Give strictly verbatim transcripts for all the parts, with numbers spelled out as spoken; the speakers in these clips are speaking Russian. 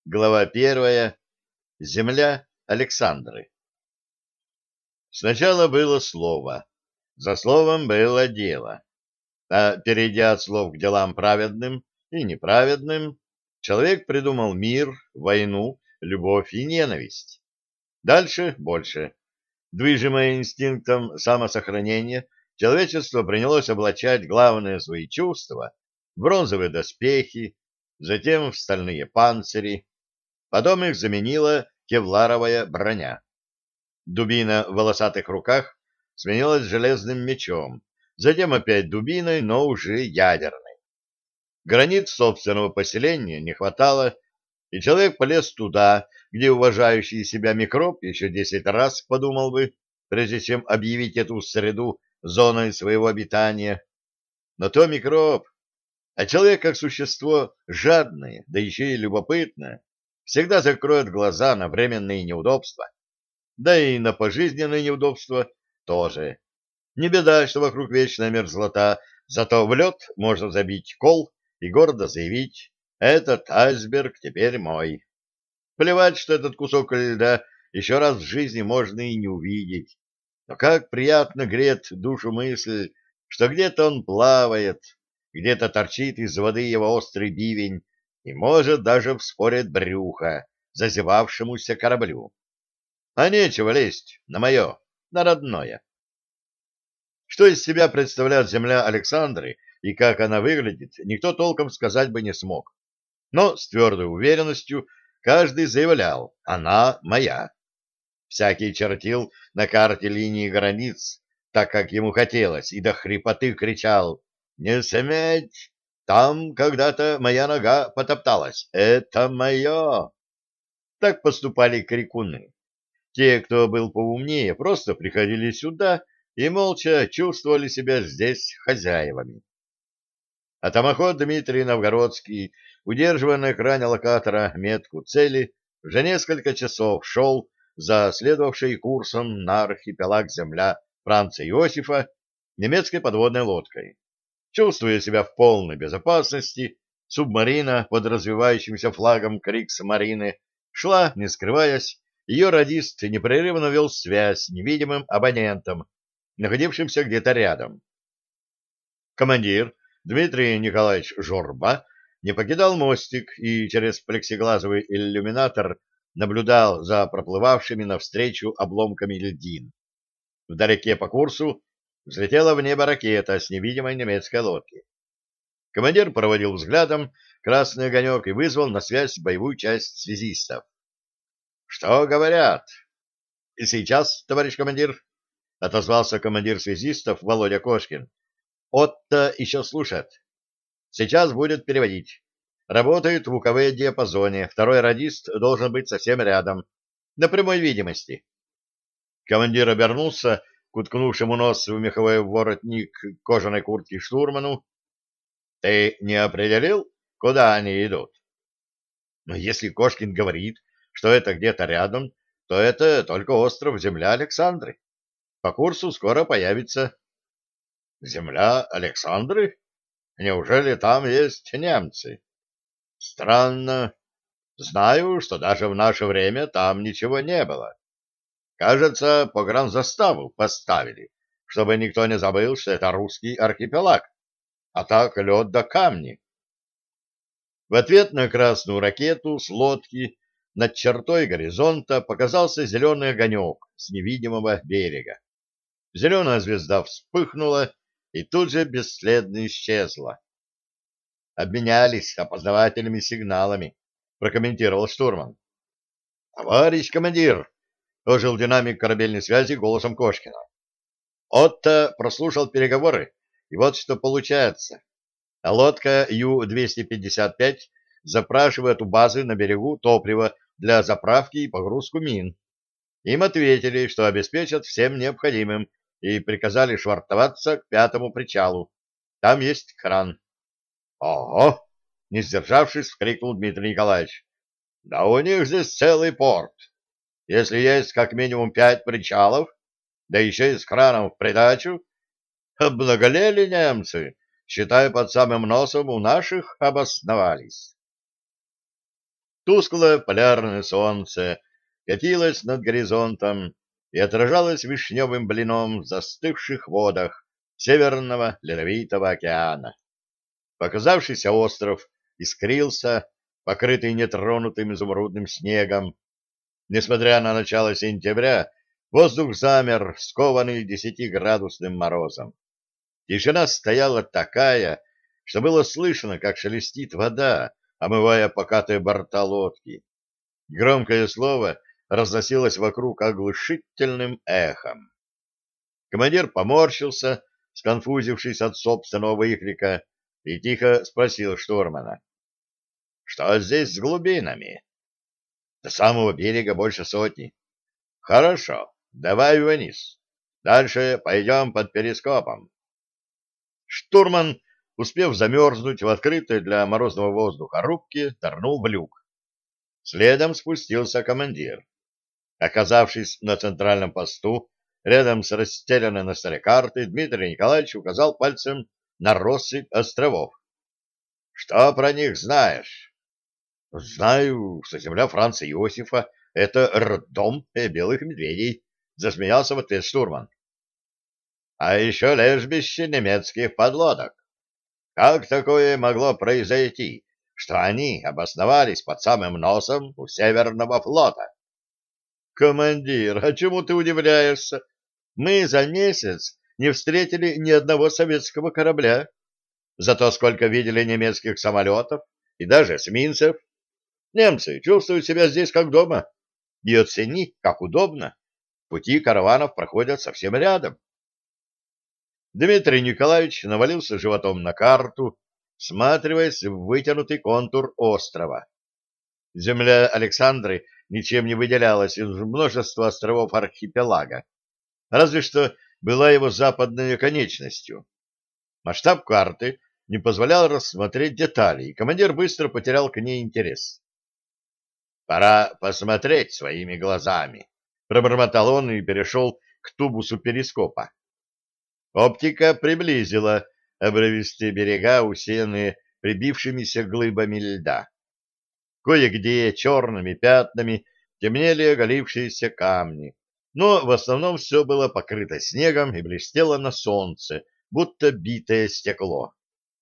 Глава первая. Земля Александры. Сначала было слово, за словом было дело, а перейдя от слов к делам праведным и неправедным, человек придумал мир, войну, любовь и ненависть. Дальше больше. Движимое инстинктом самосохранения, человечество принялось облачать главные свои чувства в бронзовые доспехи, затем в стальные панцири. Потом их заменила кевларовая броня. Дубина в волосатых руках сменилась железным мечом, затем опять дубиной, но уже ядерной. Границ собственного поселения не хватало, и человек полез туда, где уважающий себя микроб еще десять раз подумал бы, прежде чем объявить эту среду зоной своего обитания. Но то микроб, а человек как существо жадное, да еще и любопытное, всегда закроет глаза на временные неудобства. Да и на пожизненные неудобства тоже. Не беда, что вокруг вечная мерзлота, зато в лед можно забить кол и гордо заявить: «Этот айсберг теперь мой». Плевать, что этот кусок льда еще раз в жизни можно и не увидеть. Но как приятно греет душу мысль, что где-то он плавает, где-то торчит из воды его острый бивень и может даже вспорить брюхо зазевавшемуся кораблю. А нечего лезть на мое, на родное. Что из себя представляет земля Александры и как она выглядит, никто толком сказать бы не смог. Но с твердой уверенностью каждый заявлял: она моя. Всякий чертил на карте линии границ, так как ему хотелось, и до хрипоты кричал: «Не сметь! Там когда-то моя нога потопталась. Это мое!» Так поступали крикуны. Те, кто был поумнее, просто приходили сюда и молча чувствовали себя здесь хозяевами. А томоход Дмитрий Новгородский, удерживая на экране локатора метку цели, уже несколько часов шел за следовавшей курсом на архипелаг земля Франца Иосифа немецкой подводной лодкой. Чувствуя себя в полной безопасности, субмарина под развивающимся флагом Крикс-марины шла, не скрываясь. Ее радист непрерывно вел связь с невидимым абонентом, находившимся где-то рядом. Командир Дмитрий Николаевич Жорба не покидал мостик и через плексиглазовый иллюминатор наблюдал за проплывавшими навстречу обломками льдин. Вдалеке по курсу взлетела в небо ракета с невидимой немецкой лодки. Командир проводил взглядом красный огонек и вызвал на связь боевую часть связистов. «Что говорят?» «И сейчас, товарищ командир», — отозвался командир связистов Володя Кошкин. «Отто еще слушает. Сейчас будет переводить. Работают в УКВ диапазоне. Второй радист должен быть совсем рядом, на прямой видимости». Командир обернулся к уткнувшему нос в меховой воротник кожаной куртки штурману. «Ты не определил, куда они идут?» «Но если Кошкин говорит, что это где-то рядом, то это только остров земля Александры. По курсу скоро появится». «Земля Александры? Неужели там есть немцы?» «Странно. Знаю, что даже в наше время там ничего не было. Кажется, погранзаставу поставили, чтобы никто не забыл, что это русский архипелаг, а так лед до камни». В ответ на красную ракету с лодки над чертой горизонта показался зеленый огонек с невидимого берега. Зеленая звезда вспыхнула и тут же бесследно исчезла. «Обменялись опознавательными сигналами», — прокомментировал штурман. «Товарищ командир», — ожил динамик корабельной связи голосом Кошкина. «Отто прослушал переговоры, и вот что получается. Лодка Ю двести пятьдесят пять запрашивает у базы на берегу топливо для заправки и погрузку мин. Им ответили, что обеспечат всем необходимым, и приказали швартоваться к пятому причалу. Там есть кран». «Ого!» — не сдержавшись, вскрикнул Дмитрий Николаевич. «Да у них здесь целый порт. Если есть как минимум пять причалов, да еще и с краном в придачу, обнаголели немцы, считай, под самым носом у наших обосновались». Тусклое полярное солнце катилось над горизонтом и отражалось вишневым блином в застывших водах Северного Ледовитого океана. Показавшийся остров искрился, покрытый нетронутым изумрудным снегом. Несмотря на начало сентября, воздух замер, скованный десятиградусным морозом. Тишина стояла такая, что было слышно, как шелестит вода, омывая покатые борта лодки. Громкое слово разносилось вокруг оглушительным эхом. Командир поморщился, сконфузившись от собственного выкрика, и тихо спросил штурмана: — Что здесь с глубинами? — До самого берега больше сотни. — Хорошо, давай вниз. Дальше пойдем под перископом. Штурман, успев замерзнуть в открытой для морозного воздуха рубке, нырнул в люк. Следом спустился командир. Оказавшись на центральном посту, рядом с расстеленной на столе картой, Дмитрий Николаевич указал пальцем на россыпь островов. — Что про них знаешь? — Знаю, что земля Франца Иосифа — это роддом белых медведей, — засмеялся в ответ штурман. — А еще лежбище немецких подлодок. Как такое могло произойти, что они обосновались под самым носом у Северного флота? — Командир, а чему ты удивляешься? Мы за месяц не встретили ни одного советского корабля. Зато сколько видели немецких самолетов и даже эсминцев. Немцы чувствуют себя здесь как дома. И оцени, как удобно. Пути караванов проходят совсем рядом. Дмитрий Николаевич навалился животом на карту, всматриваясь в вытянутый контур острова. Земля Александры ничем не выделялась из множества островов архипелага, разве что была его западной конечностью. Масштаб карты не позволял рассмотреть детали, и командир быстро потерял к ней интерес. «Пора посмотреть своими глазами», — пробормотал он и перешел к тубусу перископа. Оптика приблизила обрывистые берега, усеянные прибившимися глыбами льда. Кое-где черными пятнами темнели оголившиеся камни, но в основном все было покрыто снегом и блестело на солнце, будто битое стекло.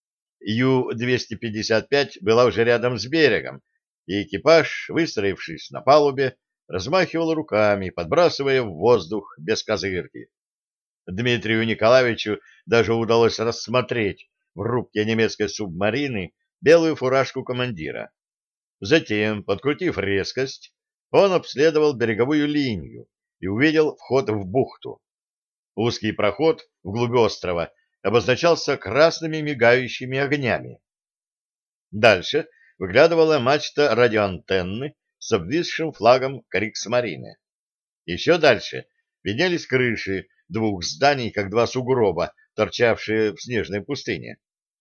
Ю двести пятьдесят пять была уже рядом с берегом, и экипаж, выстроившись на палубе, размахивал руками, подбрасывая в воздух без козырки. Дмитрию Николаевичу даже удалось рассмотреть в рубке немецкой субмарины белую фуражку командира. Затем, подкрутив резкость, он обследовал береговую линию и увидел вход в бухту. Узкий проход вглубь острова обозначался красными мигающими огнями. Дальше выглядывала мачта радиоантенны с обвисшим флагом Криксмарины. Еще дальше виднелись крыши двух зданий, как два сугроба, торчавшие в снежной пустыне.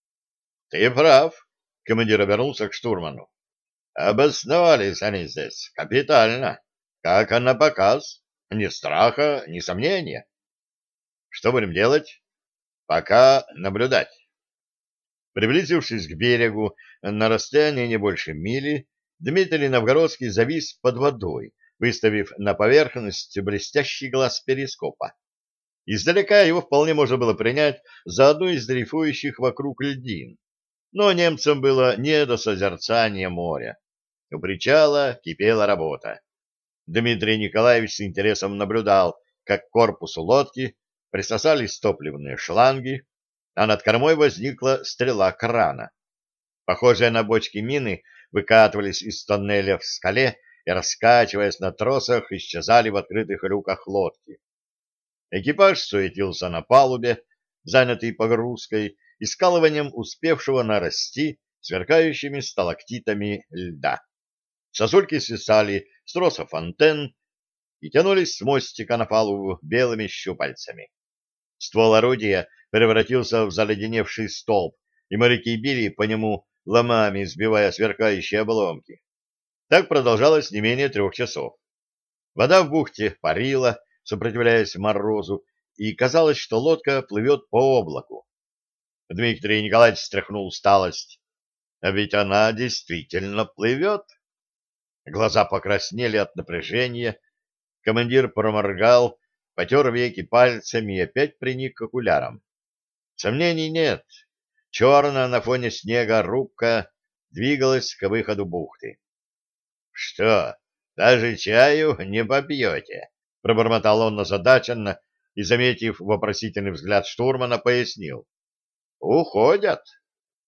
— Ты прав, — командир обернулся к штурману. — Обосновались они здесь капитально, как на показ, ни страха, ни сомнения. — Что будем делать? — Пока наблюдать. Приблизившись к берегу на расстоянии не больше мили, Дмитрий Новгородский завис под водой, выставив на поверхность блестящий глаз перископа. Издалека его вполне можно было принять за одну из дрейфующих вокруг льдин, но немцам было не до созерцания моря. У причала кипела работа. Дмитрий Николаевич с интересом наблюдал, как к корпусу лодки присосались топливные шланги, а над кормой возникла стрела крана. Похожие на бочки мины выкатывались из тоннеля в скале и, раскачиваясь на тросах, исчезали в открытых люках лодки. Экипаж суетился на палубе, занятый погрузкой и скалыванием успевшего нарасти сверкающими сталактитами льда. Сосульки свисали с тросов антенн и тянулись с мостика на палубу белыми щупальцами. Ствол орудия превратился в заледеневший столб, и моряки били по нему ломами, сбивая сверкающие обломки. Так продолжалось не менее трех часов. Вода в бухте парила, сопротивляясь морозу, и казалось, что лодка плывет по облаку. Дмитрий Николаевич стряхнул усталость. А ведь она действительно плывет. Глаза покраснели от напряжения, командир проморгал, потер веки пальцами и опять приник к окулярам. Сомнений нет. Черная на фоне снега рубка двигалась к выходу бухты. — Что, даже чаю не попьете? — пробормотал он озадаченно и, заметив вопросительный взгляд штурмана, пояснил. — Уходят.